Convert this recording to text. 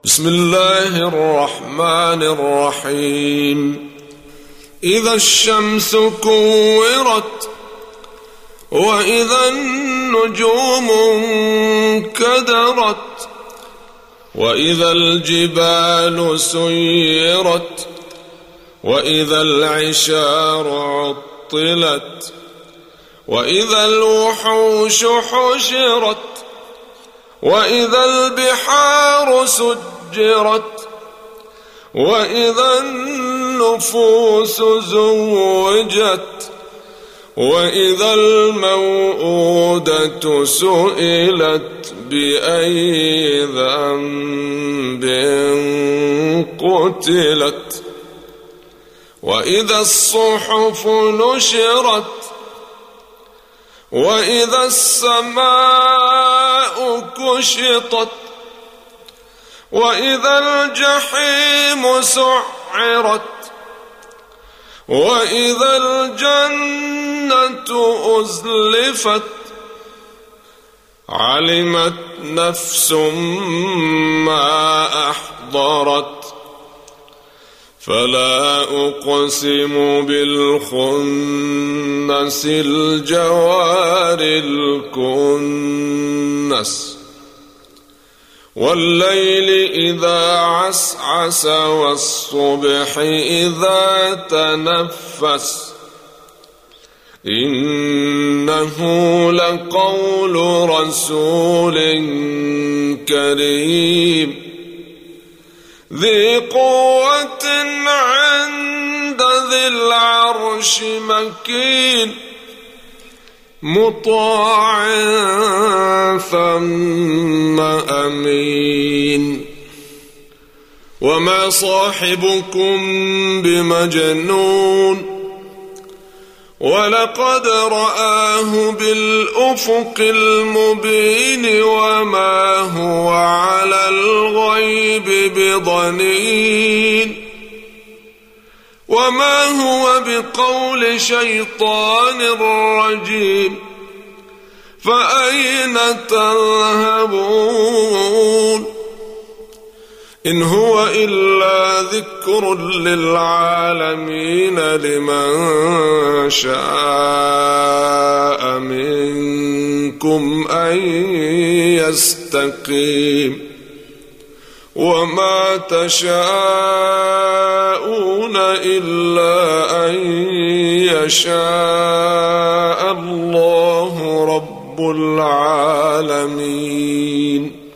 بسم الله الرحمن الرحيم. إذا الشمس كورت وإذا النجوم انكدرت وإذا الجبال سيرت وإذا العشار عطلت وإذا الوحوش حشرت وإذا البحار سجرت وإذا النفوس زوجت وإذا الموءودة سئلت بأي ذنب قتلت وإذا الصحف نشرت وإذا السماء كشطت وإذا الجحيم سعرت وإذا الجنة أزلفت علمت نفس ما أحضرت فلا أقسم بالخنس الجوار الكنس والليل إذا عسعس والصبح إذا تنفس إنه لقول رسول كريم ذي قوة عند ذي العرش مكين مطاع ثم أمين وما صاحبكم بمجنون ولقد رآه بالأفق المبين وما هو على الغيب بضنين وما هو بقول شيطان رجيم فأين تذهبون إن هو إلا ذكر للعالمين لمن شاء منكم أن يستقيم وما تشاءون إلا أن يشاء الله رب العالمين.